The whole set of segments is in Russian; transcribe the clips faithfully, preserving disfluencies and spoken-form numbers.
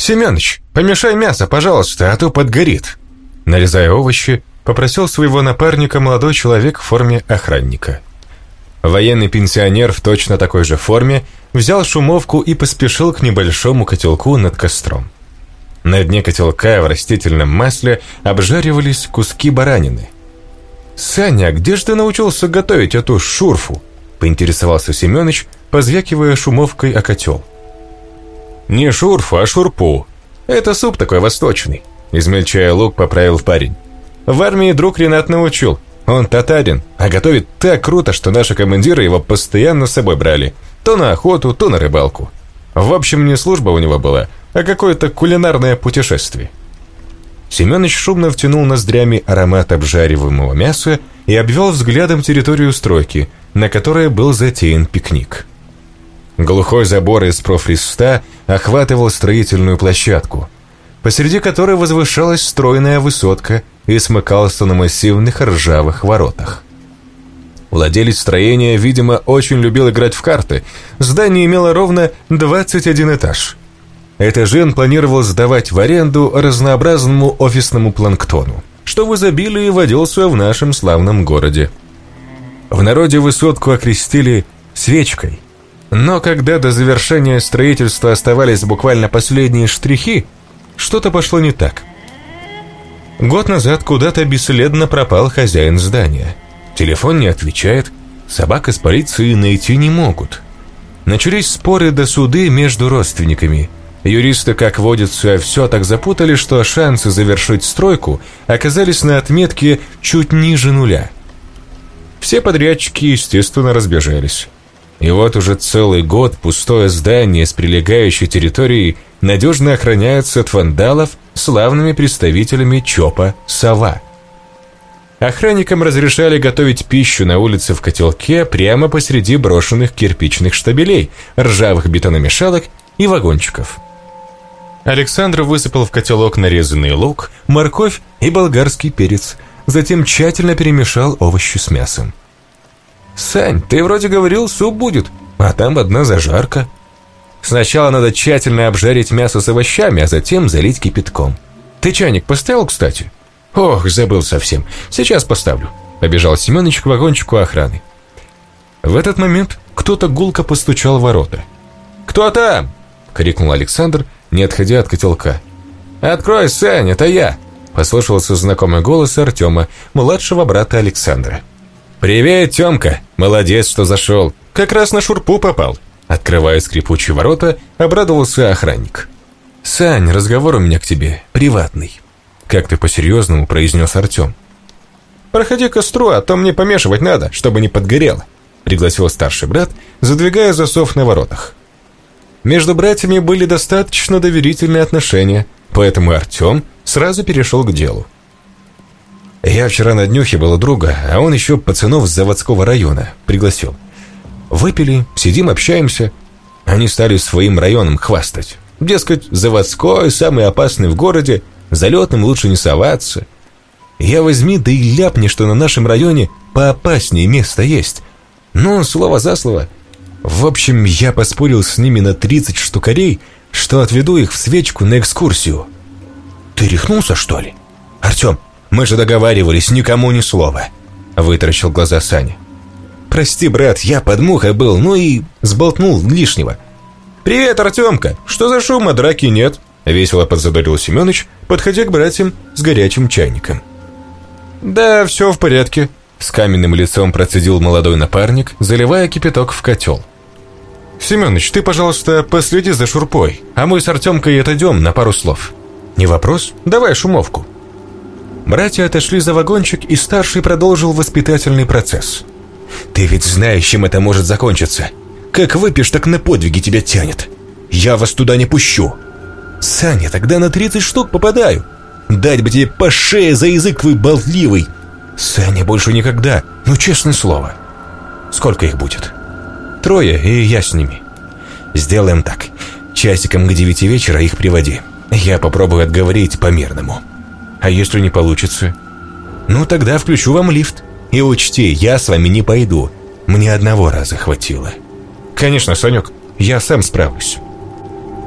«Семёныч, помешай мясо, пожалуйста, а то подгорит». Нарезая овощи, попросил своего напарника молодой человек в форме охранника. Военный пенсионер в точно такой же форме взял шумовку и поспешил к небольшому котелку над костром. На дне котелка в растительном масле обжаривались куски баранины. «Саня, где же ты научился готовить эту шурфу?» — поинтересовался Семёныч, позвякивая шумовкой о котел. «Не шурфу, а шурпу. Это суп такой восточный», — измельчая лук, поправил парень. «В армии друг Ренат научил. Он татарин, а готовит так круто, что наши командиры его постоянно с собой брали. То на охоту, то на рыбалку. В общем, не служба у него была, а какое-то кулинарное путешествие». Семёныч шумно втянул ноздрями аромат обжариваемого мяса и обвел взглядом территорию стройки, на которой был затеян пикник. Глухой забор из профлиста охватывал строительную площадку, посреди которой возвышалась стройная высотка и смыкался на массивных ржавых воротах. Владелец строения, видимо, очень любил играть в карты. Здание имело ровно двадцать один этаж. Этажи он планировал сдавать в аренду разнообразному офисному планктону, что в изобилии водился в нашем славном городе. В народе высотку окрестили «свечкой». Но когда до завершения строительства оставались буквально последние штрихи, что-то пошло не так. Год назад куда-то бесследно пропал хозяин здания. Телефон не отвечает, собак из полиции найти не могут. Начались споры до суды между родственниками. Юристы, как водится, все так запутали, что шансы завершить стройку оказались на отметке чуть ниже нуля. Все подрядчики, естественно, разбежались. И вот уже целый год пустое здание с прилегающей территорией надежно охраняется от вандалов славными представителями ЧОПа «Сова». Охранникам разрешали готовить пищу на улице в котелке прямо посреди брошенных кирпичных штабелей, ржавых бетономешалок и вагончиков. Александр высыпал в котелок нарезанный лук, морковь и болгарский перец, затем тщательно перемешал овощи с мясом. «Сань, ты вроде говорил, суп будет, а там одна зажарка. Сначала надо тщательно обжарить мясо с овощами, а затем залить кипятком. Ты чайник поставил, кстати?» «Ох, забыл совсем. Сейчас поставлю», — побежал Семёныч к вагончику охраны. В этот момент кто-то гулко постучал в ворота. «Кто там?» — крикнул Александр, не отходя от котелка. «Открой, Сань, это я!» — послышался знакомый голос Артема, младшего брата Александра. «Привет, Тёмка! Молодец, что зашел. Как раз на шурпу попал!» Открывая скрипучие ворота, обрадовался охранник. «Сань, разговор у меня к тебе приватный», — как-то по-серьезному произнес Артем. «Проходи к костру, а то мне помешивать надо, чтобы не подгорело», — пригласил старший брат, задвигая засов на воротах. Между братьями были достаточно доверительные отношения, поэтому Артем сразу перешел к делу. «Я вчера на днюхе был у друга, а он еще пацанов с заводского района пригласил. Выпили, сидим, общаемся. Они стали своим районом хвастать. Дескать, заводской, самый опасный в городе, залетным лучше не соваться. Я возьми, да и ляпни, что на нашем районе поопаснее место есть. Ну, слово за слово. В общем, я поспорил с ними на тридцать штукарей, что отведу их в свечку на экскурсию». «Ты рехнулся, что ли? Артем, мы же договаривались, никому ни слова», — вытаращил глаза Саня. «Прости, брат, я под мухой был, ну и сболтнул лишнего». «Привет, Артемка, что за шума, драки нет?» — весело подзадорил Семёныч, подходя к братьям с горячим чайником. «Да, все в порядке», — с каменным лицом процедил молодой напарник, заливая кипяток в котел. «Семёныч, ты, пожалуйста, последи за шурпой, а мы с Артемкой отойдем на пару слов». «Не вопрос, давай шумовку». Братья отошли за вагончик, и старший продолжил воспитательный процесс. «Ты ведь знаешь, чем это может закончиться. Как выпьешь, так на подвиги тебя тянет. Я вас туда не пущу. Саня, тогда на тридцать штук попадаю. Дать бы тебе по шее за язык твой болтливый. Саня, больше никогда, ну честное слово». «Сколько их будет?» «Трое, и я с ними». «Сделаем так. Часиком к девяти вечера их приводи. Я попробую отговорить по-мирному. А если не получится?» «Ну, тогда включу вам лифт. И учти, я с вами не пойду. Мне одного раза хватило». «Конечно, Санек, я сам справлюсь».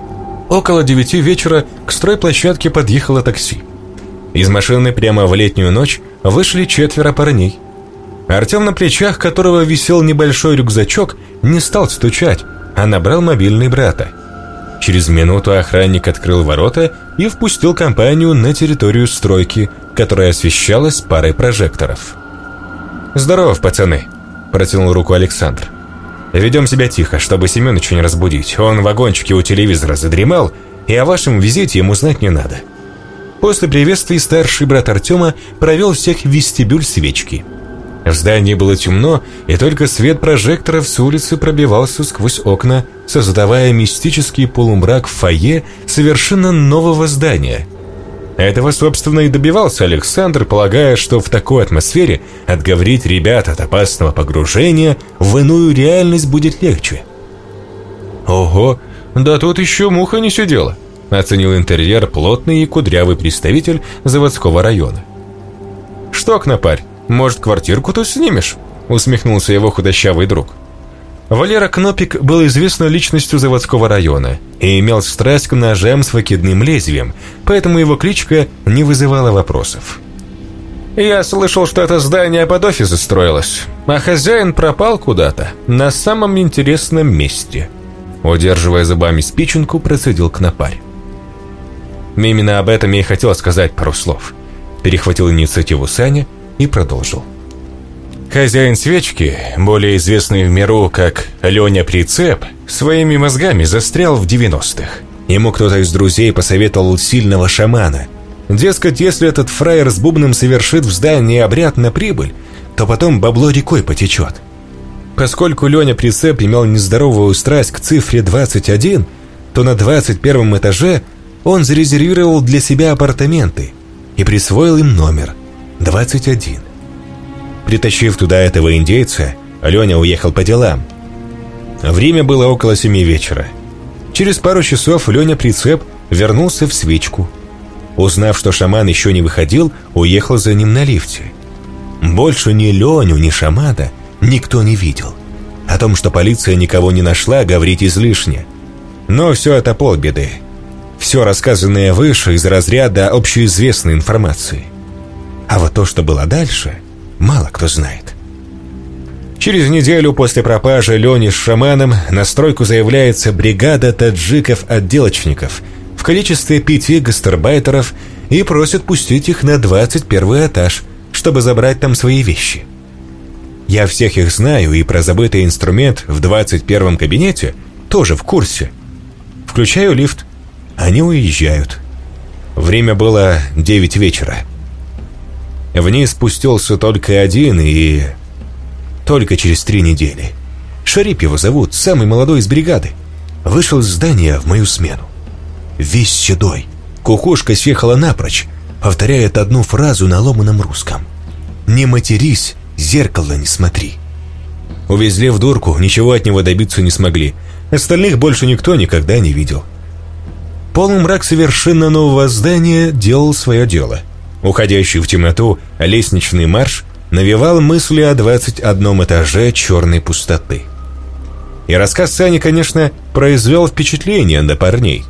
Около девяти вечера к стройплощадке подъехало такси. Из машины прямо в летнюю ночь вышли четверо парней. Артем, на плечах которого висел небольшой рюкзачок, не стал стучать, а набрал мобильный брата. Через минуту охранник открыл ворота и впустил компанию на территорию стройки, которая освещалась парой прожекторов. «Здорово, пацаны», – протянул руку Александр. «Ведем себя тихо, чтобы Семёныча не разбудить. Он в вагончике у телевизора задремал, и о вашем визите ему знать не надо». После приветствий старший брат Артема провел всех в вестибюль свечки. В здании было темно, и только свет прожекторов с улицы пробивался сквозь окна, создавая мистический полумрак в фойе совершенно нового здания. Этого, собственно, и добивался Александр, полагая, что в такой атмосфере отговорить ребят от опасного погружения в иную реальность будет легче. «Ого, да тут еще муха не сидела», — оценил интерьер плотный и кудрявый представитель заводского района. «Что, Кнопарь, может, квартирку тут снимешь?» — усмехнулся его худощавый друг. Валера Кнопик был известной личностью заводского района и имел страсть к ножам с выкидным лезвием, поэтому его кличка не вызывала вопросов. «Я слышал, что это здание под офис строилось, а хозяин пропал куда-то, на самом интересном месте», — удерживая зубами спиченку, процедил Кнопарь. «Именно об этом я и хотел сказать пару слов», — перехватил инициативу Саня и продолжил. Хозяин свечки, более известный в миру как Леня Прицеп, своими мозгами застрял в девяностых. Ему кто-то из друзей посоветовал сильного шамана. Дескать, если этот фраер с бубном совершит в здании обряд на прибыль, то потом бабло рекой потечет. Поскольку Леня Прицеп имел нездоровую страсть к цифре двадцать один, то на двадцать первом этаже он зарезервировал для себя апартаменты и присвоил им номер двадцать один. Притащив туда этого индейца, Леня уехал по делам. Время было около семи вечера. Через пару часов Леня Прицеп вернулся в свечку. Узнав, что шаман еще не выходил, уехал за ним на лифте. Больше ни Леню, ни шамана никто не видел. О том, что полиция никого не нашла, говорить излишне. Но все это полбеды. Все рассказанное выше из разряда общеизвестной информации. А вот то, что было дальше, мало кто знает. Через неделю после пропажи Лени с шаманом на стройку заявляется бригада таджиков-отделочников в количестве пяти гастарбайтеров и просит пустить их на двадцать первый этаж, чтобы забрать там свои вещи. Я всех их знаю, и про забытый инструмент в двадцать первом кабинете тоже в курсе. Включаю лифт, они уезжают. Время было девять вечера. Вниз спустился только один, и только через три недели. Шарип его зовут, самый молодой из бригады. Вышел из здания в мою смену. Весь седой, кукушка съехала напрочь, повторяет одну фразу на ломаном русском: «Не матерись, зеркало не смотри». Увезли в дурку, ничего от него добиться не смогли. Остальных больше никто никогда не видел. Полумрак совершенно нового здания делал свое дело. Уходящий в темноту лестничный марш навевал мысли о двадцать одном этаже черной пустоты. И рассказ Сани, конечно, произвел впечатление на парней.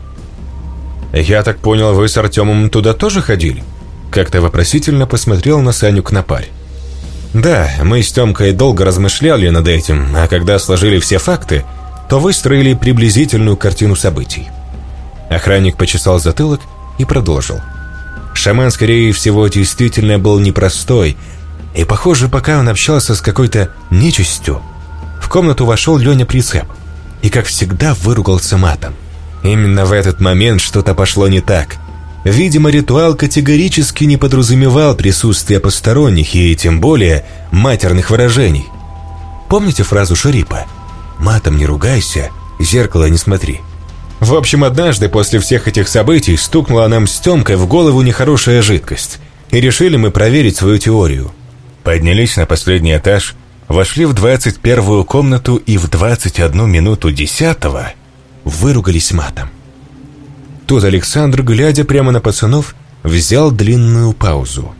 «Я так понял, вы с Артемом туда тоже ходили?» Как-то вопросительно посмотрел на Саню Кнопарь. «Да, мы с Темкой долго размышляли над этим, а когда сложили все факты, то выстроили приблизительную картину событий». Охранник почесал затылок и продолжил. Шаман, скорее всего, действительно был непростой, и, похоже, пока он общался с какой-то нечистью, в комнату вошел Леня Прицеп и, как всегда, выругался матом. Именно в этот момент что-то пошло не так. Видимо, ритуал категорически не подразумевал присутствие посторонних и, тем более, матерных выражений. Помните фразу Шарипа «Матом не ругайся, зеркало не смотри»? В общем, однажды после всех этих событий стукнула нам с Темкой в голову нехорошая жидкость, и решили мы проверить свою теорию. Поднялись на последний этаж, вошли в двадцать первую комнату и в двадцать одну минуту десятого выругались матом. Тут Александр, глядя прямо на пацанов, взял длинную паузу.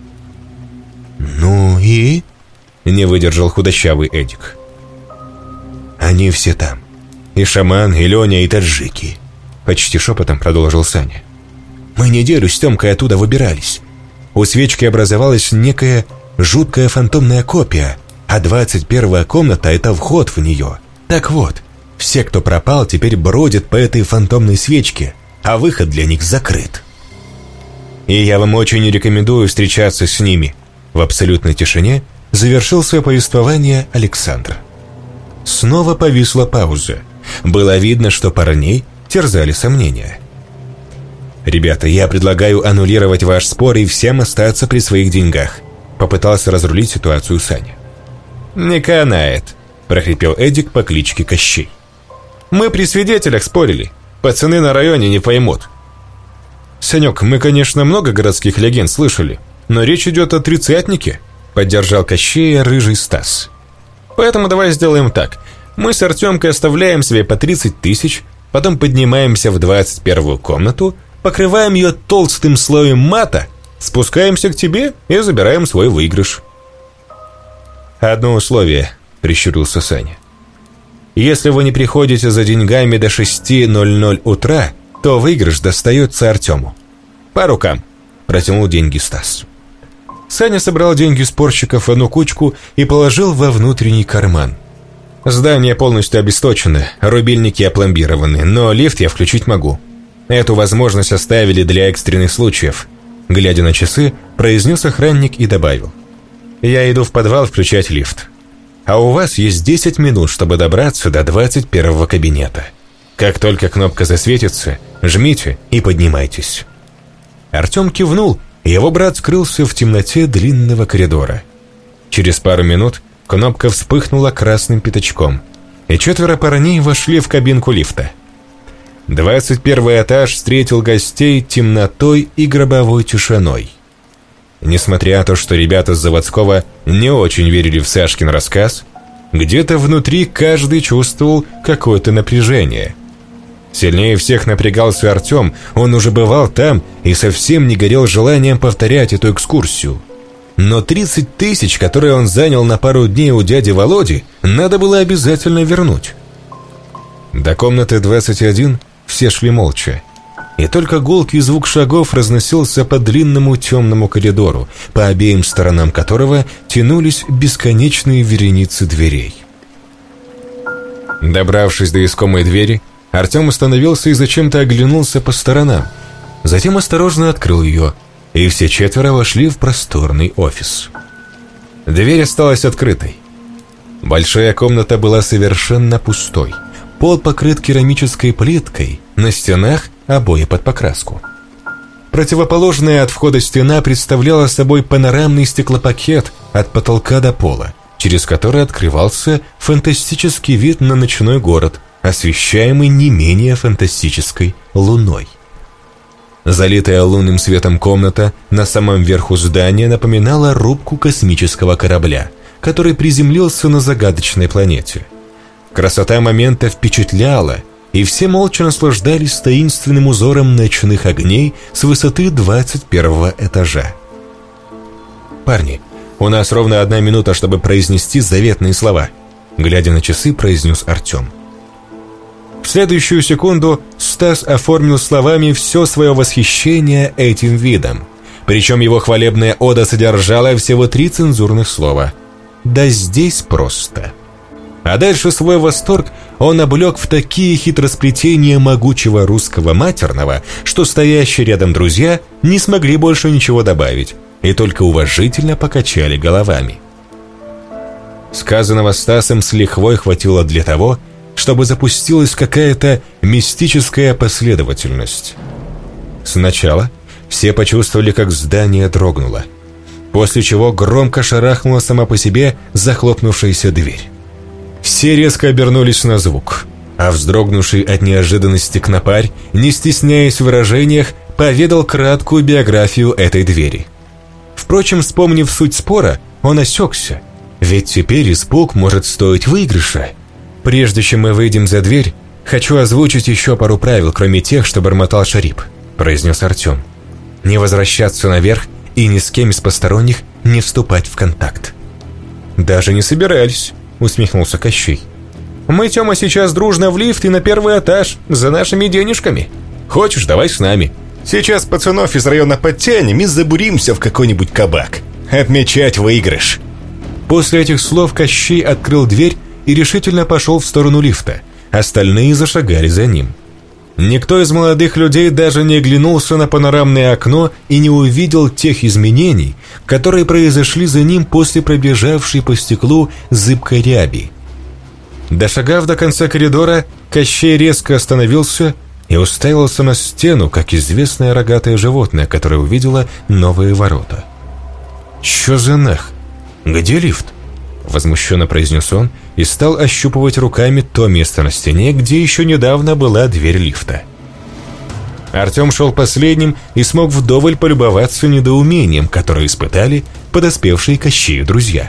«Ну и?» — не выдержал худощавый Эдик. «Они все там. И шаман, и Леня, и таджики. — почти шепотом продолжил Саня. «Мы неделю с Тёмкой оттуда выбирались. У свечки образовалась некая жуткая фантомная копия, а двадцать первая комната — это вход в нее. Так вот, все, кто пропал, теперь бродят по этой фантомной свечке, а выход для них закрыт. И я вам очень рекомендую встречаться с ними». В абсолютной тишине завершил свое повествование Александр. Снова повисла пауза. Было видно, что парней терзали сомнения. «Ребята, я предлагаю аннулировать ваш спор и всем остаться при своих деньгах», — попытался разрулить ситуацию Саня. «Не канает», — прохрипел Эдик по кличке Кощей. «Мы при свидетелях спорили. Пацаны на районе не поймут». «Санек, мы, конечно, много городских легенд слышали, но речь идет о тридцатнике», — поддержал Кощея рыжий Стас. «Поэтому давай сделаем так. Мы с Артемкой оставляем себе по тридцать тысяч, потом поднимаемся в двадцать первую комнату, покрываем ее толстым слоем мата, спускаемся к тебе и забираем свой выигрыш». «Одно условие», — прищурился Саня. «Если вы не приходите за деньгами до шести ноль-ноль утра, то выигрыш достается Артему». «По рукам», — протянул деньги Стас. Саня собрал деньги спорщиков в одну кучку и положил во внутренний карман. «Здание полностью обесточено, рубильники опломбированы, но лифт я включить могу. Эту возможность оставили для экстренных случаев», — глядя на часы, произнес охранник и добавил. «Я иду в подвал включать лифт. А у вас есть десять минут, чтобы добраться до двадцать первого кабинета. Как только кнопка засветится, жмите и поднимайтесь». Артем кивнул, и его брат скрылся в темноте длинного коридора. Через пару минут кнопка вспыхнула красным пятачком, и четверо парней вошли в кабинку лифта. Двадцать первый этаж встретил гостей темнотой и гробовой тишиной. Несмотря на то, что ребята с заводского не очень верили в Сашкин рассказ, где-то внутри каждый чувствовал какое-то напряжение. Сильнее всех напрягался Артем, он уже бывал там и совсем не горел желанием повторять эту экскурсию. Но тридцать тысяч, которые он занял на пару дней у дяди Володи, надо было обязательно вернуть. До комнаты двадцать один все шли молча, и только гулкий звук шагов разносился по длинному темному коридору, по обеим сторонам которого тянулись бесконечные вереницы дверей. Добравшись до искомой двери, Артем остановился и зачем-то оглянулся по сторонам, затем осторожно открыл ее, и все четверо вошли в просторный офис. Дверь осталась открытой. Большая комната была совершенно пустой. Пол покрыт керамической плиткой, на стенах обои под покраску. Противоположная от входа стена представляла собой панорамный стеклопакет от потолка до пола, через который открывался фантастический вид на ночной город, освещаемый не менее фантастической луной. Залитая лунным светом комната на самом верху здания напоминала рубку космического корабля, который приземлился на загадочной планете. Красота момента впечатляла, и все молча наслаждались таинственным узором ночных огней с высоты двадцать первого этажа. «Парни, у нас ровно одна минута, чтобы произнести заветные слова», глядя на часы, произнес Артем. В следующую секунду Стас оформил словами все свое восхищение этим видом. Причем его хвалебная ода содержала всего три цензурных слова. «Да здесь просто». А дальше свой восторг он облег в такие хитросплетения могучего русского матерного, что стоящие рядом друзья не смогли больше ничего добавить и только уважительно покачали головами. Сказанного Стасом с лихвой хватило для того, чтобы запустилась какая-то мистическая последовательность. Сначала все почувствовали, как здание дрогнуло, после чего громко шарахнула сама по себе захлопнувшаяся дверь. Все резко обернулись на звук, а вздрогнувший от неожиданности Кнопарь, не стесняясь в выражениях, поведал краткую биографию этой двери. Впрочем, вспомнив суть спора, он осекся, ведь теперь испуг может стоить выигрыша. «Прежде чем мы выйдем за дверь, хочу озвучить еще пару правил, кроме тех, что бормотал Шарип», произнес Артем. «Не возвращаться наверх и ни с кем из посторонних не вступать в контакт». «Даже не собирались», усмехнулся Кощей. Мы, Тёма, сейчас дружно в лифт и на первый этаж, за нашими денежками. Хочешь, давай с нами. Сейчас пацанов из района подтянем и забуримся в какой-нибудь кабак. Отмечать выигрыш». После этих слов Кощей открыл дверь и решительно пошел в сторону лифта. Остальные зашагали за ним. Никто из молодых людей даже не оглянулся на панорамное окно и не увидел тех изменений, которые произошли за ним после пробежавшей по стеклу зыбкой ряби. Дошагав до конца коридора, Кощей резко остановился и уставился на стену, как известное рогатое животное, которое увидело новые ворота. «Чё за нах? Где лифт?» — возмущенно произнес он и стал ощупывать руками то место на стене, где еще недавно была дверь лифта. Артем шел последним и смог вдоволь полюбоваться недоумением, которое испытали подоспевшие к Кощею друзья.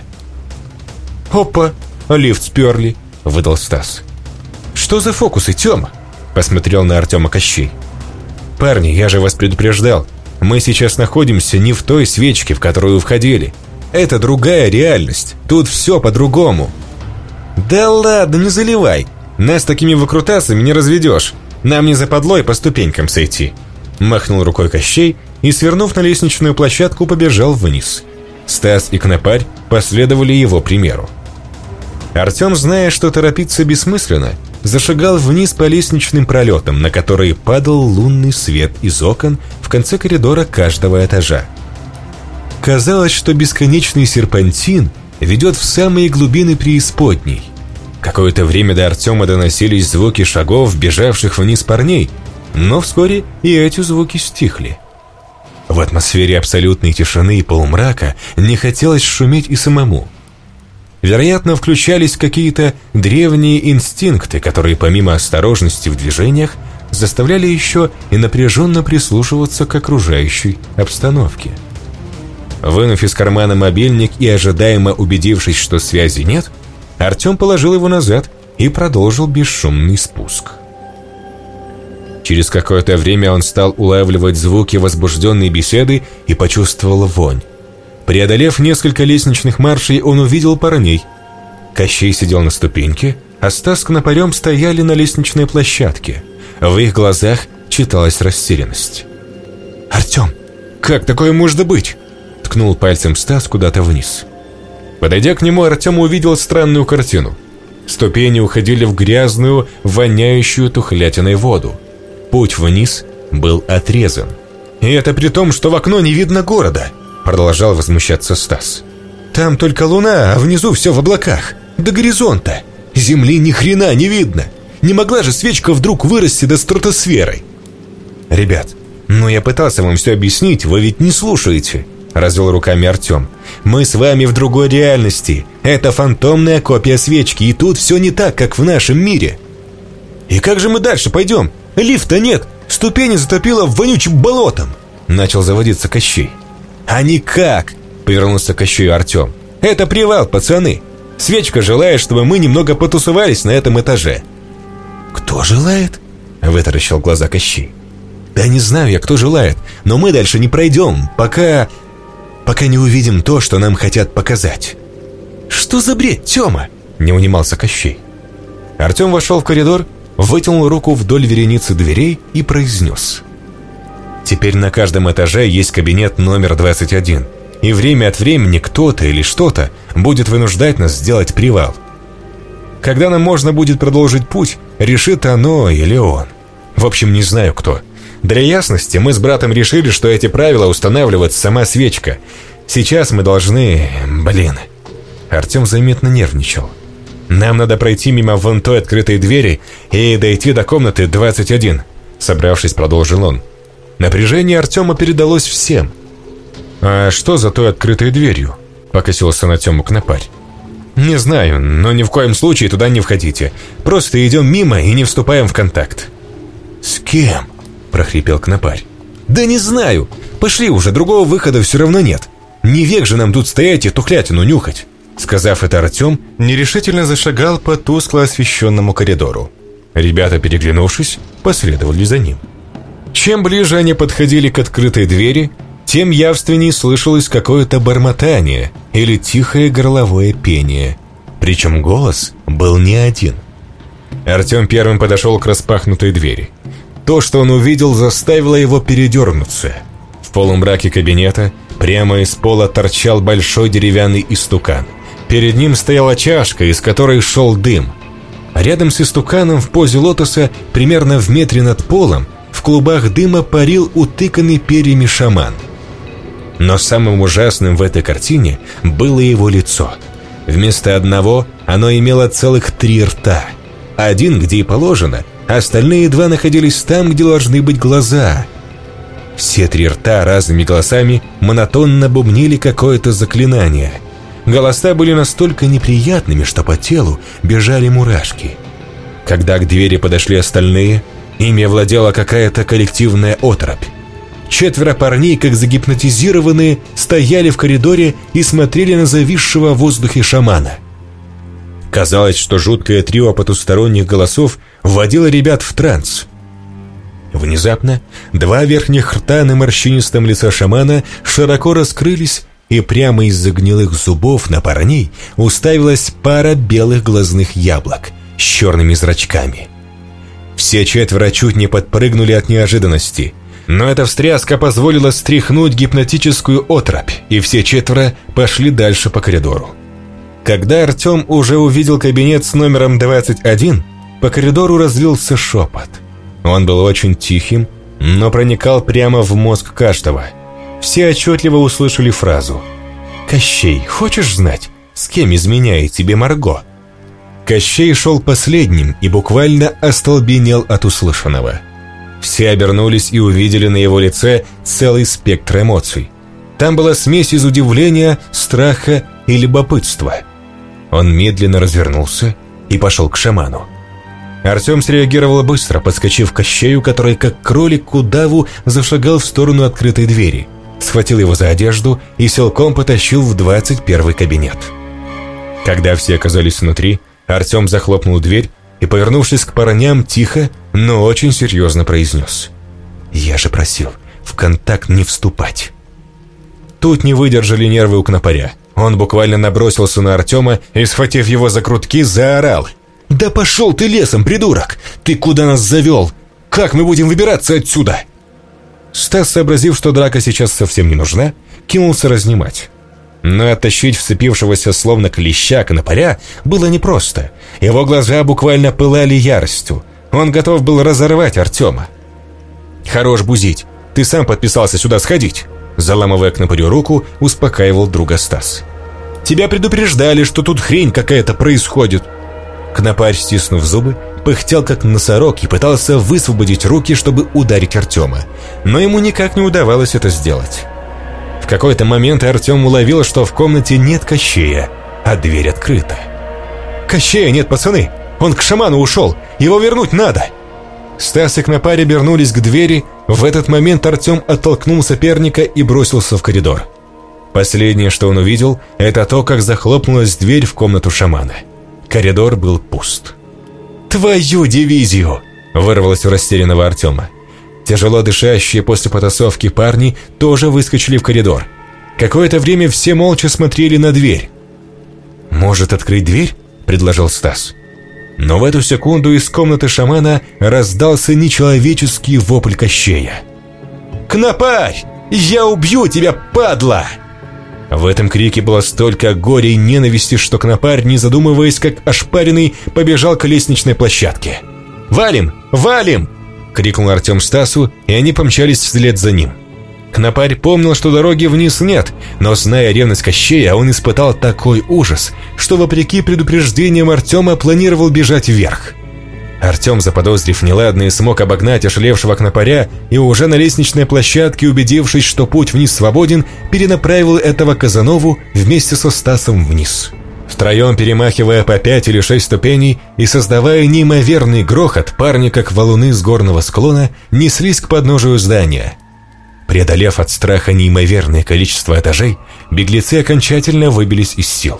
«Опа, лифт сперли!» — выдал Стас. «Что за фокусы, Тёма?» — посмотрел на Артема Кощей. «Парни, я же вас предупреждал. Мы сейчас находимся не в той свечке, в которую входили. Это другая реальность. Тут все по-другому». «Да ладно, не заливай. Нас такими выкрутасами не разведешь. Нам не западло и по ступенькам сойти». Махнул рукой Кощей и, свернув на лестничную площадку, побежал вниз. Стас и Кнопарь последовали его примеру. Артем, зная, что торопиться бессмысленно, зашагал вниз по лестничным пролетам, на которые падал лунный свет из окон в конце коридора каждого этажа. Казалось, что бесконечный серпантин ведет в самые глубины преисподней. Какое-то время до Артема доносились звуки шагов, бежавших вниз парней, но вскоре и эти звуки стихли. В атмосфере абсолютной тишины и полумрака не хотелось шуметь и самому. Вероятно, включались какие-то древние инстинкты, которые помимо осторожности в движениях заставляли еще и напряженно прислушиваться к окружающей обстановке. Вынув из кармана мобильник и ожидаемо убедившись, что связи нет, Артем положил его назад и продолжил бесшумный спуск. Через какое-то время он стал улавливать звуки возбужденной беседы и почувствовал вонь. Преодолев несколько лестничных маршей, он увидел парней. Кощей сидел на ступеньке, а Стас с Кнопарем стояли на лестничной площадке. В их глазах читалась растерянность. «Артем, как такое может быть?» — ткнул пальцем Стас куда-то вниз. Подойдя к нему, Артем увидел странную картину. Ступени уходили в грязную, воняющую тухлятиной воду. Путь вниз был отрезан. «И это при том, что в окно не видно города!» — продолжал возмущаться Стас. «Там только луна, а внизу все в облаках. До горизонта. Земли ни хрена не видно. Не могла же свечка вдруг вырасти до стратосферы». «Ребят, ну я пытался вам все объяснить, вы ведь не слушаете», — развел руками Артем. «Мы с вами в другой реальности. Это фантомная копия свечки, и тут все не так, как в нашем мире». «И как же мы дальше пойдем? Лифта нет, ступени затопило вонючим болотом», — начал заводиться Кощей. «А никак!» — повернулся к Кощею Артем. «Это привал, пацаны. Свечка желает, чтобы мы немного потусовались на этом этаже». «Кто желает?» — вытаращил глаза Кощей. «Да не знаю я, кто желает, но мы дальше не пройдем, пока... пока не увидим то, что нам хотят показать». «Что за бред, Тёма?» — не унимался Кощей. Артем вошел в коридор, вытянул руку вдоль вереницы дверей и произнес: «Теперь на каждом этаже есть кабинет номер двадцать один, и время от времени кто-то или что-то будет вынуждать нас сделать привал. Когда нам можно будет продолжить путь, решит оно или он. В общем, не знаю кто. Для ясности мы с братом решили, что эти правила устанавливает сама свечка. Сейчас мы должны... Блин...» Артем заметно нервничал. «Нам надо пройти мимо вон той открытой двери и дойти до комнаты двадцать один», собравшись, продолжил он. Напряжение Артема передалось всем. «А что за той открытой дверью?» — покосился на Тему Кнопарь. «Не знаю, но ни в коем случае туда не входите. Просто идем мимо и не вступаем в контакт». «С кем?» — прохрипел Кнопарь. «Да не знаю. Пошли уже, другого выхода все равно нет. Не век же нам тут стоять и тухлятину нюхать». Сказав это, Артем нерешительно зашагал по тускло освещенному коридору. Ребята, переглянувшись, последовали за ним. Чем ближе они подходили к открытой двери, тем явственнее слышалось какое-то бормотание или тихое горловое пение. Причем голос был не один. Артем первым подошел к распахнутой двери. То, что он увидел, заставило его передернуться. В полумраке кабинета прямо из пола торчал большой деревянный истукан. Перед ним стояла чашка, из которой шел дым. Рядом с истуканом в позе лотоса, примерно в метре над полом, в клубах дыма парил утыканный перьями шаман. Но самым ужасным в этой картине было его лицо. Вместо одного оно имело целых три рта. Один, где и положено, а остальные два находились там, где должны быть глаза. Все три рта разными голосами монотонно бубнили какое-то заклинание. Голоса были настолько неприятными, что по телу бежали мурашки. Когда к двери подошли остальные, ими овладела какая-то коллективная оторопь. Четверо парней, как загипнотизированные, стояли в коридоре и смотрели на зависшего в воздухе шамана. Казалось, что жуткое трио потусторонних голосов вводило ребят в транс. Внезапно два верхних рта на морщинистом лице шамана широко раскрылись, и прямо из-за гнилых зубов на парней уставилась пара белых глазных яблок с черными зрачками. Все четверо чуть не подпрыгнули от неожиданности, но эта встряска позволила стряхнуть гипнотическую оторопь, и все четверо пошли дальше по коридору. Когда Артем уже увидел кабинет с номером двадцать один, по коридору разлился шепот. Он был очень тихим, но проникал прямо в мозг каждого. Все отчетливо услышали фразу: «Кощей, хочешь знать, с кем изменяет тебе Марго?» Кощей шел последним и буквально остолбенел от услышанного. Все обернулись и увидели на его лице целый спектр эмоций. Там была смесь из удивления, страха и любопытства. Он медленно развернулся и пошел к шаману. Артем среагировал быстро, подскочив к Кощею, который, как кролик к удаву, зашагал в сторону открытой двери, схватил его за одежду и силком потащил в двадцать первый кабинет. Когда все оказались внутри, Артем захлопнул дверь и, повернувшись к парням, тихо, но очень серьезно произнес: «Я же просил в контакт не вступать». Тут не выдержали нервы у Кнопаря. Он буквально набросился на Артема и, схватив его за грудки, заорал: «Да пошел ты лесом, придурок! Ты куда нас завел? Как мы будем выбираться отсюда?» Стас, сообразив, что драка сейчас совсем не нужна, кинулся разнимать. Но оттащить вцепившегося словно клеща Кнопаря было непросто. Его глаза буквально пылали яростью. Он готов был разорвать Артема. «Хорош бузить, ты сам подписался сюда сходить», заламывая Кнопарю руку, успокаивал друга Стас. «Тебя предупреждали, что тут хрень какая-то происходит». Кнопарь, стиснув зубы, пыхтел как носорог и пытался высвободить руки, чтобы ударить Артема, но ему никак не удавалось это сделать. В какой-то момент Артем уловил, что в комнате нет Кощея, а дверь открыта. «Кощея нет, пацаны! Он к шаману ушел! Его вернуть надо!» Стас и Кнопарь обернулись к двери. В этот момент Артем оттолкнул соперника и бросился в коридор. Последнее, что он увидел, это то, как захлопнулась дверь в комнату шамана. Коридор был пуст. «Твою дивизию!» – вырвалось у растерянного Артема. Тяжело дышащие после потасовки парни тоже выскочили в коридор. Какое-то время все молча смотрели на дверь. «Может, открыть дверь?» – предложил Стас. Но в эту секунду из комнаты шамана раздался нечеловеческий вопль Кощея. «Кнопарь! Я убью тебя, падла!» В этом крике было столько горя и ненависти, что Кнопарь, не задумываясь, как ошпаренный, побежал к лестничной площадке. «Валим! Валим!» — крикнул Артем Стасу, и они помчались вслед за ним. Кнопарь помнил, что дороги вниз нет, но, зная ревность Кощея, он испытал такой ужас, что, вопреки предупреждениям Артема, планировал бежать вверх. Артем, заподозрив неладное, смог обогнать ошалевшего Кнопаря и уже на лестничной площадке, убедившись, что путь вниз свободен, перенаправил этого Казанову вместе со Стасом вниз. Втроем, перемахивая по пять или шесть ступеней и создавая неимоверный грохот, парни, как валуны с горного склона, неслись к подножию здания. Преодолев от страха неимоверное количество этажей, беглецы окончательно выбились из сил.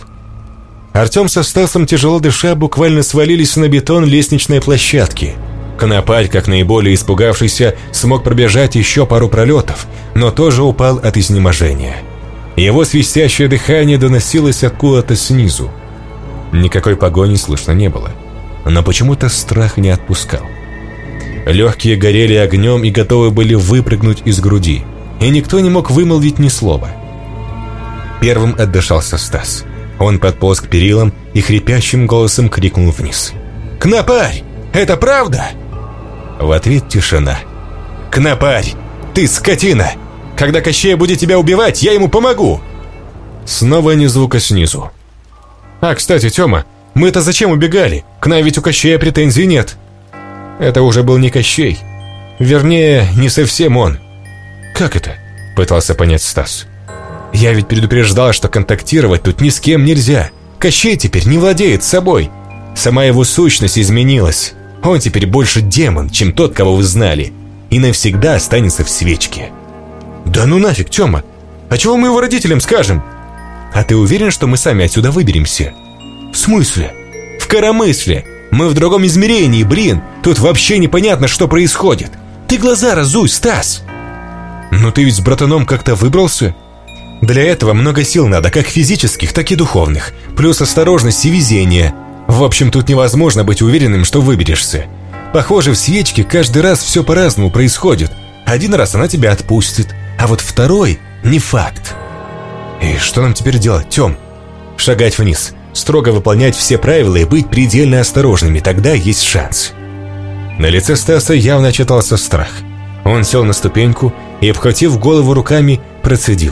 Артем со Стасом, тяжело дыша, буквально свалились на бетон лестничной площадки. Кнопарь, как наиболее испугавшийся, смог пробежать еще пару пролетов, но тоже упал от изнеможения. Его свистящее дыхание доносилось откуда-то снизу. Никакой погони слышно не было. но почему-то страх не отпускал. Легкие горели огнем и готовы были выпрыгнуть из груди, и никто не мог вымолвить ни слова. Первым отдышался Стас. Он подполз к перилам и хрипящим голосом крикнул вниз: «Кнопарь, это правда?» В ответ тишина. «Кнопарь, ты скотина! Когда Кощей будет тебя убивать, я ему помогу!» Снова ни звука снизу. «А, кстати, Тёма, мы-то зачем убегали? К нам ведь у Кощея претензий нет». Это уже был не Кощей. Вернее, не совсем он. «Как это?» – пытался понять Стас. «Я ведь предупреждал, что контактировать тут ни с кем нельзя. Кощей теперь не владеет собой. Сама его сущность изменилась. Он теперь больше демон, чем тот, кого вы знали, и навсегда останется в свечке». «Да ну нафиг, Тёма! А чего мы его родителям скажем?» «А ты уверен, что мы сами отсюда выберемся?» «В смысле?» «В коромысле! Мы в другом измерении, блин! Тут вообще непонятно, что происходит! Ты глаза разуй, Стас!» «Ну ты ведь с братаном как-то выбрался?» «Для этого много сил надо, как физических, так и духовных, плюс осторожность и везение. В общем, тут невозможно быть уверенным, что выберешься. Похоже, в свечке каждый раз все по-разному происходит. Один раз она тебя отпустит, а вот второй не факт». «И что нам теперь делать, Тём?» «Шагать вниз, строго выполнять все правила и быть предельно осторожными, тогда есть шанс». На лице Стаса явно читался страх. Он сел на ступеньку и, обхватив голову руками, процедил: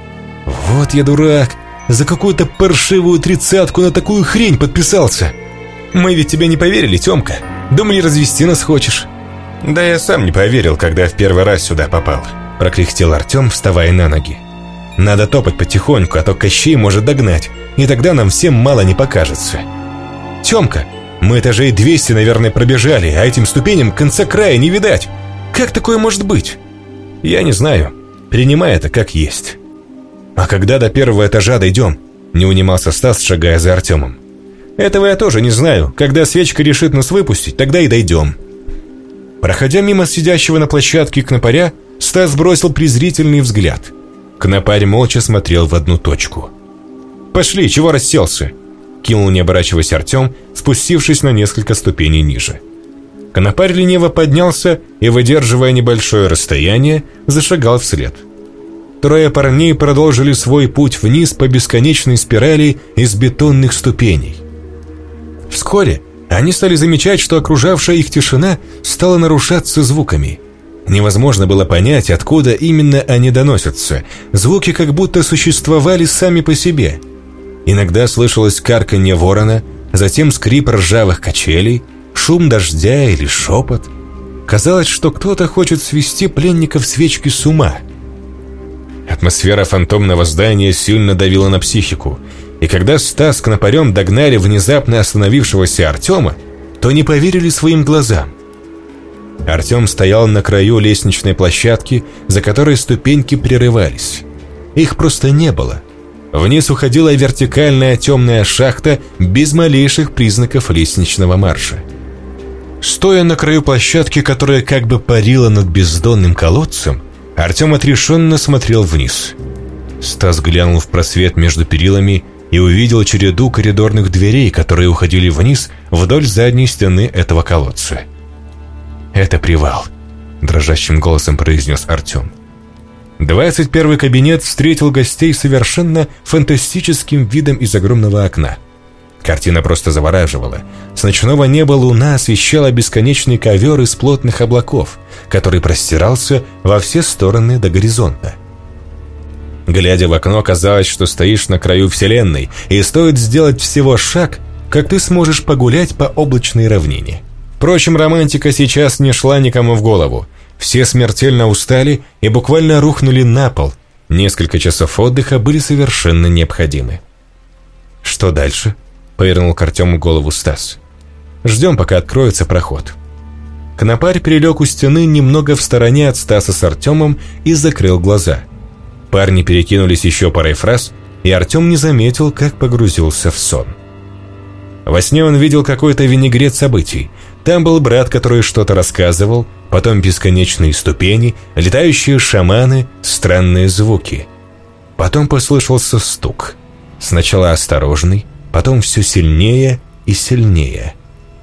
«Вот я дурак, за какую-то паршивую тридцатку на такую хрень подписался. Мы ведь тебе не поверили, Тёмка, думали, развести нас хочешь». «Да я сам не поверил, когда в первый раз сюда попал», – прокряхтел Артём, вставая на ноги. «Надо топать потихоньку, а то Кощей может догнать, и тогда нам всем мало не покажется». «Тёмка, мы этажей двести, наверное, пробежали, а этим ступеням конца края не видать. Как такое может быть?» «Я не знаю. Принимай это как есть». «А когда до первого этажа дойдем?» – не унимался Стас, шагая за Артемом. «Этого я тоже не знаю. Когда свечка решит нас выпустить, тогда и дойдем». Проходя мимо сидящего на площадке Кнопаря, Стас бросил презрительный взгляд. Кнопарь молча смотрел в одну точку. «Пошли, чего расселся?» – кинул, не оборачиваясь, Артем, спустившись на несколько ступеней ниже. Кнопарь лениво поднялся и, выдерживая небольшое расстояние, зашагал вслед. Трое парней продолжили свой путь вниз по бесконечной спирали из бетонных ступеней. Вскоре они стали замечать, что окружавшая их тишина стала нарушаться звуками. Невозможно было понять, откуда именно они доносятся. Звуки как будто существовали сами по себе. Иногда слышалось карканье ворона, затем скрип ржавых качелей, шум дождя или шепот. Казалось, что кто-то хочет свести пленников свечки с ума. Атмосфера фантомного здания сильно давила на психику, и когда Стас с Кнопарем догнали внезапно остановившегося Артема, то не поверили своим глазам. Артем стоял на краю лестничной площадки, за которой ступеньки прерывались. Их просто не было. Вниз уходила вертикальная темная шахта без малейших признаков лестничного марша. Стоя на краю площадки, которая как бы парила над бездонным колодцем, Артем отрешенно смотрел вниз. Стас глянул в просвет между перилами и увидел череду коридорных дверей, которые уходили вниз вдоль задней стены этого колодца. «Это привал», – дрожащим голосом произнес Артем. Двадцать первый кабинет встретил гостей совершенно фантастическим видом из огромного окна. Картина просто завораживала. С ночного неба луна освещала бесконечный ковер из плотных облаков, который простирался во все стороны до горизонта. Глядя в окно, казалось, что стоишь на краю вселенной, и стоит сделать всего шаг, как ты сможешь погулять по облачной равнине. Впрочем, романтика сейчас не шла никому в голову. Все смертельно устали и буквально рухнули на пол. Несколько часов отдыха были совершенно необходимы. «Что дальше?» – повернул к Артему голову Стас. «Ждем, пока откроется проход». Кнопарь перелег у стены немного в стороне от Стаса с Артемом и закрыл глаза. Парни перекинулись еще парой фраз, и Артем не заметил, как погрузился в сон. Во сне он видел какой-то винегрет событий. Там был брат, который что-то рассказывал, потом бесконечные ступени, летающие шаманы, странные звуки. Потом послышался стук. Сначала осторожный, потом все сильнее и сильнее.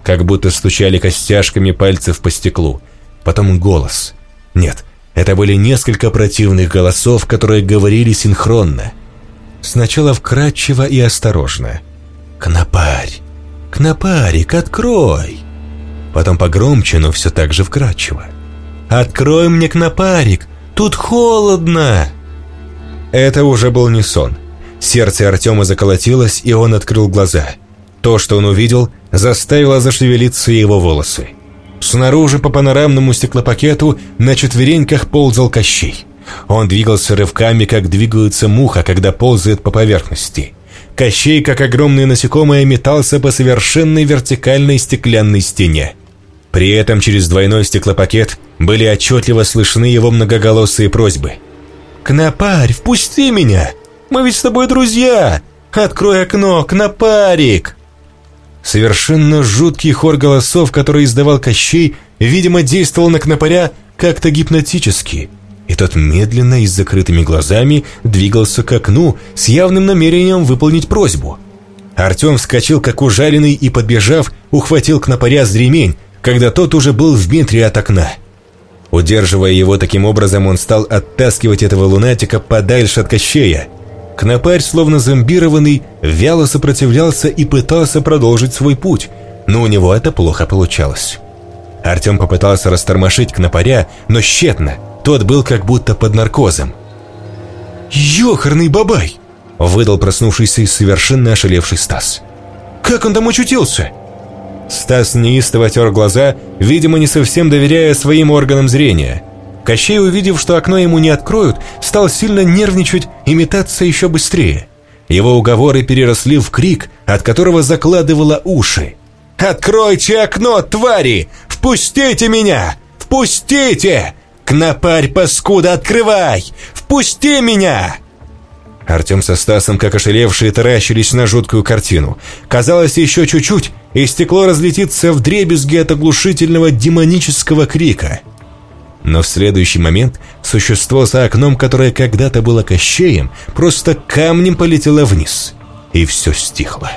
как будто стучали костяшками пальцев по стеклу. Потом голос. Нет, это были несколько противных голосов, которые говорили синхронно. Сначала вкрадчиво и осторожно. «Кнопарь! Кнопарик, открой!» Потом погромче, но все так же вкрадчиво. «Открой мне, Кнопарик! Тут холодно!» Это уже был не сон. Сердце Артема заколотилось, и он открыл глаза. То, что он увидел, заставило зашевелиться его волосы. Снаружи по панорамному стеклопакету на четвереньках ползал Кощей. Он двигался рывками, как двигается муха, когда ползает по поверхности. Кощей, как огромное насекомое, метался по совершенной вертикальной стеклянной стене. При этом через двойной стеклопакет были отчетливо слышны его многоголосые просьбы. «Кнопарь, впусти меня! Мы ведь с тобой друзья! Открой окно, Кнопарик!» Совершенно жуткий хор голосов, который издавал Кощей, видимо, действовал на Кнопаря как-то гипнотически. И тот медленно и с закрытыми глазами двигался к окну с явным намерением выполнить просьбу. Артем вскочил как ужаленный и, подбежав, ухватил Кнопаря за ремень, когда тот уже был в метре от окна. Удерживая его таким образом, он стал оттаскивать этого лунатика подальше от Кощея. Кнопарь, словно зомбированный, вяло сопротивлялся и пытался продолжить свой путь, но у него это плохо получалось. Артем попытался растормошить Кнопаря, но тщетно. Тот был как будто под наркозом. «Ёхарный бабай!» — выдал проснувшийся и совершенно ошалевший Стас. «Как он там очутился?» Стас неистово тер глаза, видимо, не совсем доверяя своим органам зрения. Кощей, увидев, что окно ему не откроют, стал сильно нервничать и метаться еще быстрее. Его уговоры переросли в крик, от которого закладывало уши. «Откройте окно, твари! Впустите меня! Впустите! Кнопарь, паскуда, открывай! Впусти меня!» Артем со Стасом, как ошалевшие, таращились на жуткую картину. Казалось, еще чуть-чуть, и стекло разлетится вдребезги от оглушительного демонического крика. Но в следующий момент существо за окном, которое когда-то было Кощеем, просто камнем полетело вниз, и все стихло.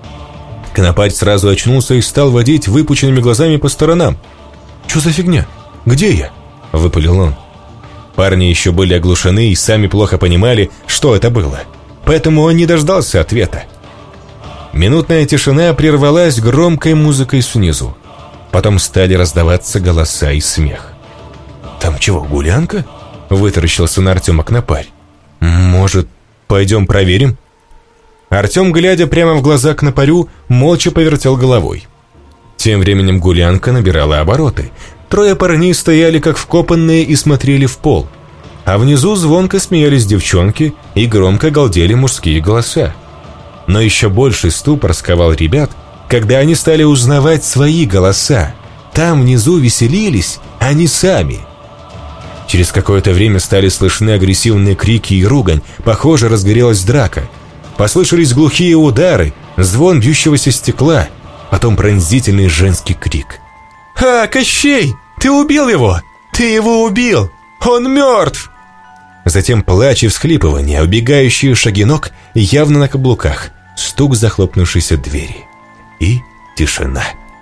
Кнопарь сразу очнулся и стал водить выпученными глазами по сторонам. «Что за фигня? Где я?» — выпалил он. Парни еще были оглушены и сами плохо понимали, что это было. Поэтому он не дождался ответа. Минутная тишина прервалась громкой музыкой снизу. Потом стали раздаваться голоса и смех. «Там чего, гулянка?» — вытаращился на Артема Кнопарь. «Может, пойдем проверим?» Артем, глядя прямо в глаза Кнопарю, молча повертел головой. Тем временем гулянка набирала обороты. Трое парней стояли как вкопанные и смотрели в пол. А внизу звонко смеялись девчонки и громко галдели мужские голоса. Но еще больше ступор сковал ребят, когда они стали узнавать свои голоса. Там внизу веселились они сами. Через какое-то время стали слышны агрессивные крики и ругань. Похоже, разгорелась драка. Послышались глухие удары, звон бьющегося стекла, потом пронзительный женский крик. «А, Кощей, ты убил его! Ты его убил! Он мертв!» Затем плач и всхлипывание, убегающие шаги ног, явно на каблуках, стук захлопнувшейся двери. И тишина.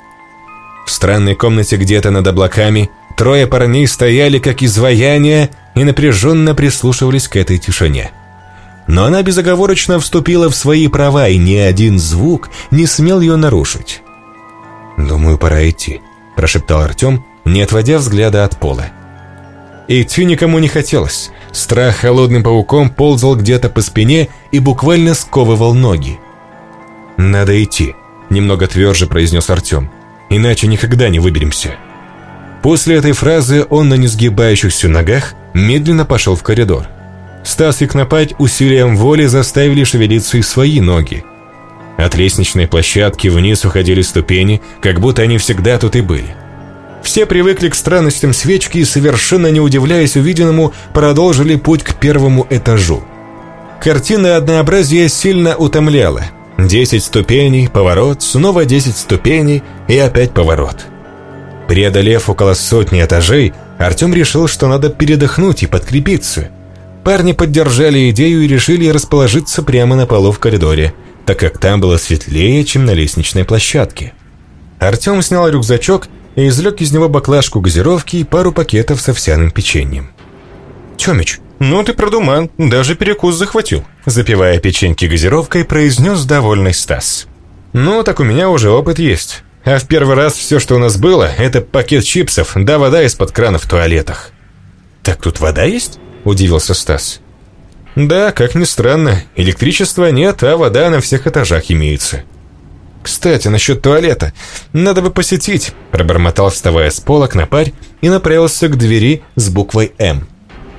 В странной комнате где-то над облаками трое парней стояли как изваяния и напряженно прислушивались к этой тишине. Но она безоговорочно вступила в свои права, и ни один звук не смел ее нарушить. «Думаю, пора идти», — прошептал Артем, не отводя взгляда от пола. Идти никому не хотелось. Страх холодным пауком ползал где-то по спине и буквально сковывал ноги. «Надо идти», — немного тверже произнес Артем, «иначе никогда не выберемся». После этой фразы он на несгибающихся ногах медленно пошел в коридор. Стас и Кнопарь усилием воли заставили шевелиться и свои ноги. От лестничной площадки вниз уходили ступени, как будто они всегда тут и были. Все привыкли к странностям свечки и, совершенно не удивляясь увиденному, продолжили путь к первому этажу. Картина однообразия сильно утомляла. Десять ступеней, поворот, снова десять ступеней и опять поворот. Преодолев около сотни этажей, Артем решил, что надо передохнуть и подкрепиться. Парни поддержали идею и решили расположиться прямо на полу в коридоре, так как там было светлее, чем на лестничной площадке. Артем снял рюкзачок и извлек из него баклажку газировки и пару пакетов с овсяным печеньем. «Тёмич, ну ты продуман, даже перекус захватил», запивая печеньки газировкой, произнес довольный Стас. «Ну, так у меня уже опыт есть. А в первый раз все, что у нас было, это пакет чипсов да вода из-под крана в туалетах». «Так тут вода есть?» – удивился Стас. «Да, как ни странно, электричества нет, а вода на всех этажах имеется». «Кстати, насчет туалета. Надо бы посетить», – пробормотал, вставая с пола Кнопарь и направился к двери с буквой «М».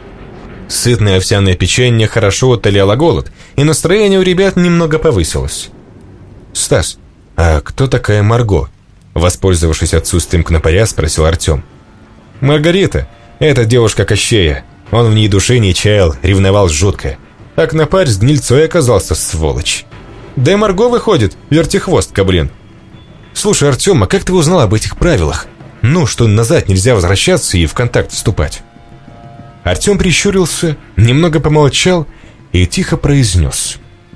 Сытное овсяное печенье хорошо утоляло голод, и настроение у ребят немного повысилось. «Стас, а кто такая Марго?» Воспользовавшись отсутствием Кнопаря, спросил Артем. «Маргарита. Это девушка Кощея. Он в ней души не чаял, ревновал жутко. А Кнопарь с гнильцой оказался, сволочь. Да и Марго выходит, вертихвостка, блин. Слушай, Артем, а как ты узнал об этих правилах? Ну, что назад нельзя возвращаться и в контакт вступать?» Артем прищурился, немного помолчал и тихо произнес.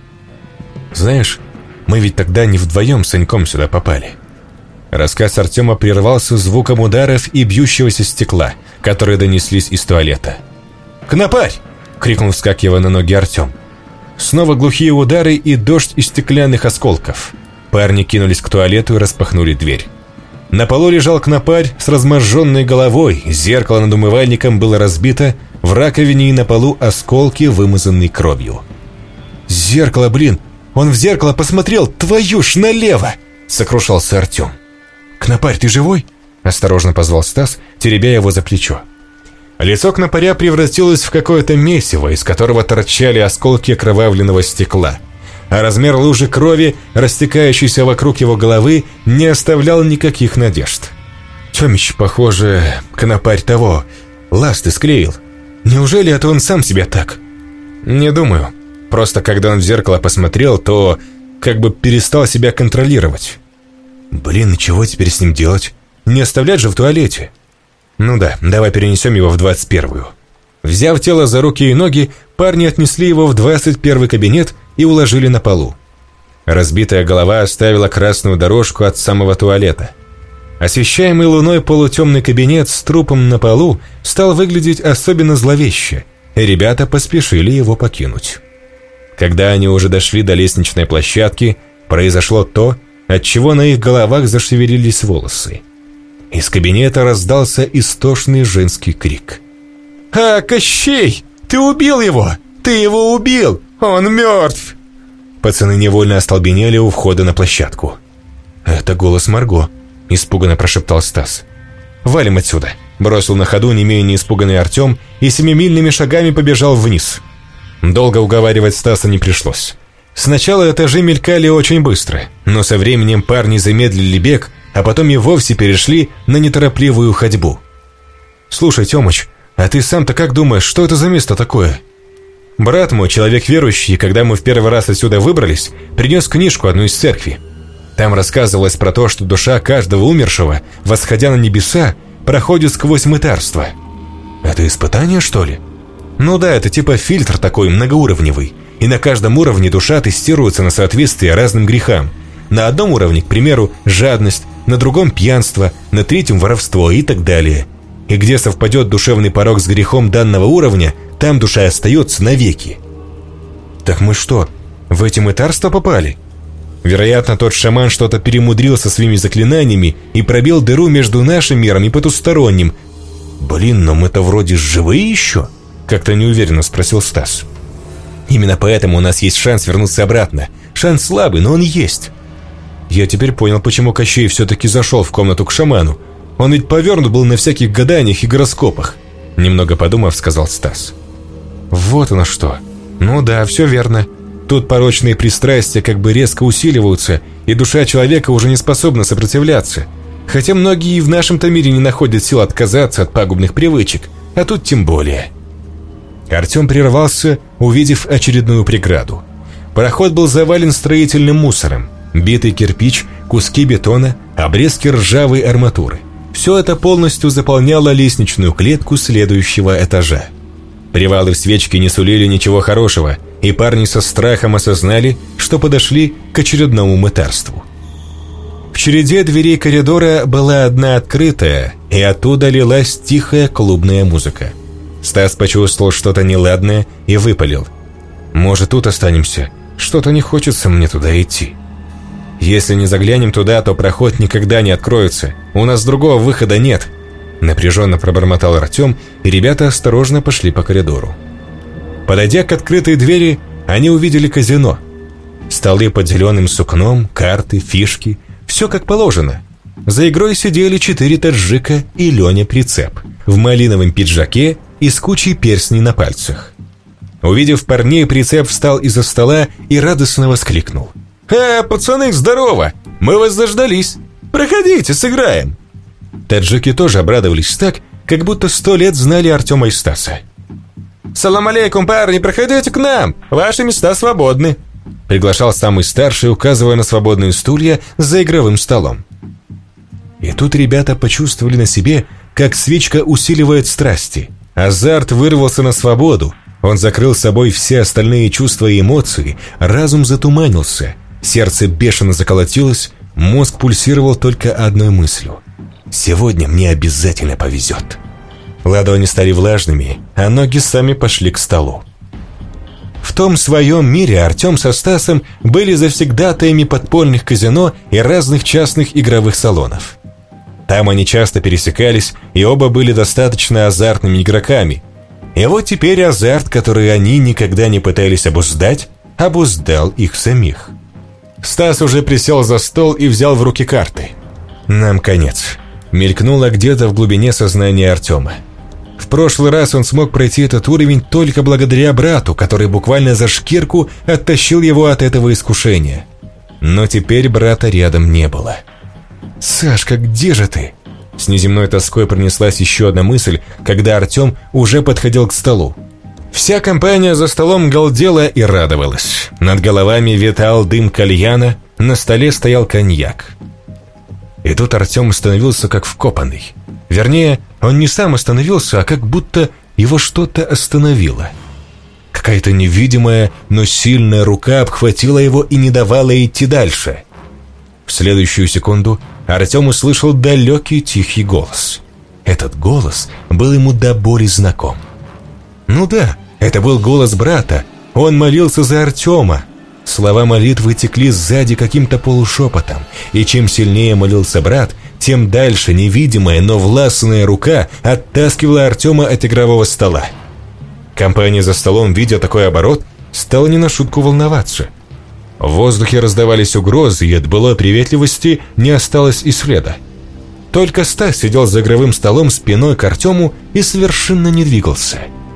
«Знаешь, мы ведь тогда не вдвоем с Саньком сюда попали». Рассказ Артема прервался звуком ударов и бьющегося стекла, которые донеслись из туалета. «Кнопарь!» — крикнул, вскакивая на ноги Артем. Снова глухие удары и дождь из стеклянных осколков. Парни кинулись к туалету и распахнули дверь. На полу лежал Кнопарь с разможженной головой, зеркало над умывальником было разбито, в раковине и на полу осколки, вымазанные кровью. «Зеркало, блин! Он в зеркало посмотрел, твою ж налево!» — сокрушался Артем. «Кнопарь, ты живой?» — осторожно позвал Стас, теребя его за плечо. Лицо Кнопаря превратилось в какое-то месиво, из которого торчали осколки окровавленного стекла. А размер лужи крови, растекающейся вокруг его головы, не оставлял никаких надежд. «Тёмич, похоже, Кнопарь того, ласты склеил. Неужели это он сам себя так?» «Не думаю. Просто когда он в зеркало посмотрел, то как бы перестал себя контролировать». «Блин, и чего теперь с ним делать? Не оставлять же в туалете?» «Ну да, давай перенесем его в двадцать первую». Взяв тело за руки и ноги, парни отнесли его в двадцать первый кабинет и уложили на полу. Разбитая голова оставила красную дорожку от самого туалета. Освещаемый луной полутемный кабинет с трупом на полу стал выглядеть особенно зловеще, и ребята поспешили его покинуть. Когда они уже дошли до лестничной площадки, произошло то, от чего на их головах зашевелились волосы. Из кабинета раздался истошный женский крик. «А, Кощей! Ты убил его! Ты его убил! Он мертв!» Пацаны невольно остолбенели у входа на площадку. «Это голос Марго», — испуганно прошептал Стас. «Валим отсюда», — бросил на ходу не менее испуганный Артем и семимильными шагами побежал вниз. Долго уговаривать Стаса не пришлось. Сначала этажи мелькали очень быстро, но со временем парни замедлили бег, а потом и вовсе перешли на неторопливую ходьбу. «Слушай, Тёмыч, а ты сам-то как думаешь, что это за место такое?» «Брат мой, человек верующий, когда мы в первый раз отсюда выбрались, принес книжку одну из церкви. Там рассказывалось про то, что душа каждого умершего, восходя на небеса, проходит сквозь мытарство». «Это испытание, что ли?» «Ну да, это типа фильтр такой многоуровневый, и на каждом уровне душа тестируется на соответствие разным грехам. На одном уровне, к примеру, жадность, на другом пьянство, на третьем воровство и так далее. И где совпадет душевный порог с грехом данного уровня, там душа остается навеки». «Так мы что, в эти мытарства попали?» Вероятно, тот шаман что-то перемудрил со своими заклинаниями и пробил дыру между нашим миром и потусторонним. «Блин, но мы-то вроде живые еще?» — как-то неуверенно спросил Стас. «Именно поэтому у нас есть шанс вернуться обратно. Шанс слабый, но он есть». Я теперь понял, почему Кощей все-таки зашел в комнату к шаману. Он ведь повернут был на всяких гаданиях и гороскопах. Немного подумав, сказал Стас. Вот оно что. Ну да, все верно. Тут порочные пристрастия как бы резко усиливаются, и душа человека уже не способна сопротивляться. Хотя многие и в нашем-то мире не находят сил отказаться от пагубных привычек, а тут тем более. Артем прервался, увидев очередную преграду. Проход был завален строительным мусором. Битый кирпич, куски бетона, обрезки ржавой арматуры. Все это полностью заполняло лестничную клетку следующего этажа. Привалы в свечке не сулили ничего хорошего, и парни со страхом осознали, что подошли к очередному мытарству. В череде дверей коридора была одна открытая, и оттуда лилась тихая клубная музыка. Стас почувствовал что-то неладное и выпалил: «Может, тут останемся? Что-то не хочется мне туда идти». «Если не заглянем туда, то проход никогда не откроется. У нас другого выхода нет», — напряженно пробормотал Артем, и ребята осторожно пошли по коридору. Подойдя к открытой двери, они увидели казино. Столы под зеленым сукном, карты, фишки — все как положено. За игрой сидели четыре таджика и Леня Прицеп в малиновом пиджаке и с кучей перстней на пальцах. Увидев парней, Прицеп встал из-за стола и радостно воскликнул: «Э, пацаны, здорово! Мы вас заждались! Проходите, сыграем!» Таджики тоже обрадовались так, как будто сто лет знали Артема и Стаса. «Салам алейкум, парни, проходите к нам! Ваши места свободны!» Приглашал самый старший, указывая на свободные стулья за игровым столом. И тут ребята почувствовали на себе, как свечка усиливает страсти. Азарт вырвался на свободу. Он закрыл собой все остальные чувства и эмоции, разум затуманился, сердце бешено заколотилось, мозг пульсировал только одной мыслью: «Сегодня мне обязательно повезет». Ладони стали влажными, а ноги сами пошли к столу. В том своем мире Артем со Стасом были завсегдатаями подпольных казино и разных частных игровых салонов. Там они часто пересекались, и оба были достаточно азартными игроками. И вот теперь азарт, который они никогда не пытались обуздать, обуздал их самих. Стас уже присел за стол и взял в руки карты. «Нам конец», — мелькнуло где-то в глубине сознания Артема. В прошлый раз он смог пройти этот уровень только благодаря брату, который буквально за шкирку оттащил его от этого искушения. Но теперь брата рядом не было. «Сашка, где же ты?» С неземной тоской пронеслась еще одна мысль, когда Артем уже подходил к столу. Вся компания за столом галдела и радовалась. Над головами витал дым кальяна, на столе стоял коньяк. И тут Артем остановился как вкопанный. Вернее, он не сам остановился, а как будто его что-то остановило. Какая-то невидимая, но сильная рука обхватила его и не давала идти дальше. В следующую секунду Артем услышал далекий тихий голос. Этот голос был ему до боли знаком. Ну да, это был голос брата. Он молился за Артема. Слова молитвы текли сзади каким-то полушепотом, и чем сильнее молился брат, тем дальше невидимая, но властная рука оттаскивала Артема от игрового стола. Компания за столом, видя такой оборот, стала не на шутку волноваться. В воздухе раздавались угрозы, и от былой приветливости не осталось и следа. Только Стас сидел за игровым столом спиной к Артему и совершенно не двигался.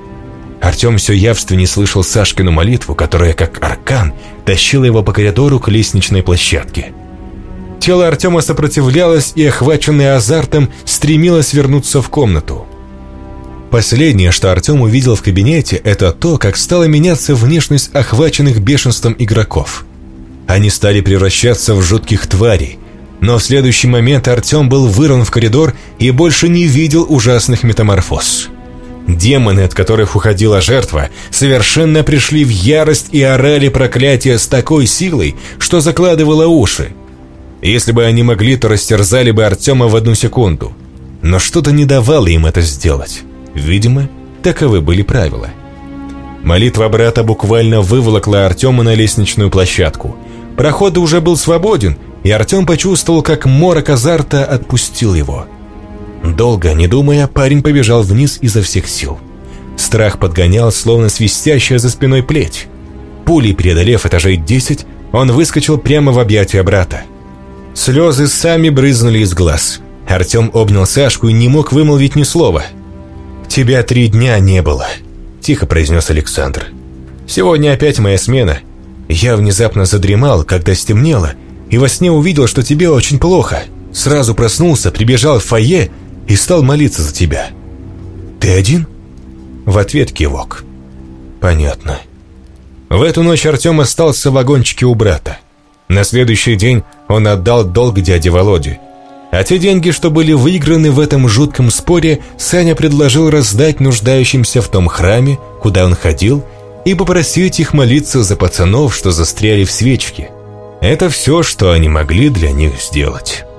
Артем все явственнее слышал Сашкину молитву, которая, как аркан, тащила его по коридору к лестничной площадке. Тело Артема сопротивлялось и, охваченное азартом, стремилось вернуться в комнату. Последнее, что Артем увидел в кабинете, это то, как стала меняться внешность охваченных бешенством игроков. Они стали превращаться в жутких тварей, но в следующий момент Артем был вырван в коридор и больше не видел ужасных метаморфоз. Демоны, от которых уходила жертва, совершенно пришли в ярость и орали проклятия с такой силой, что закладывало уши. Если бы они могли, то растерзали бы Артема в одну секунду. Но что-то не давало им это сделать. Видимо, таковы были правила. Молитва брата буквально выволокла Артема на лестничную площадку. Проход уже был свободен, и Артем почувствовал, как морок азарта отпустил его. Долго, не думая, парень побежал вниз изо всех сил. Страх подгонял, словно свистящая за спиной плеть. Пулей преодолев этажей десять, он выскочил прямо в объятия брата. Слезы сами брызнули из глаз. Артем обнял Сашку и не мог вымолвить ни слова. «Тебя три дня не было», — тихо произнес Александр. «Сегодня опять моя смена. Я внезапно задремал, когда стемнело, и во сне увидел, что тебе очень плохо. Сразу проснулся, прибежал в фойе и стал молиться за тебя». «Ты один?» В ответ кивок. «Понятно». В эту ночь Артем остался в вагончике у брата. На следующий день он отдал долг дяде Володе. А те деньги, что были выиграны в этом жутком споре, Саня предложил раздать нуждающимся в том храме, куда он ходил, и попросить их молиться за пацанов, что застряли в свечке. Это все, что они могли для них сделать.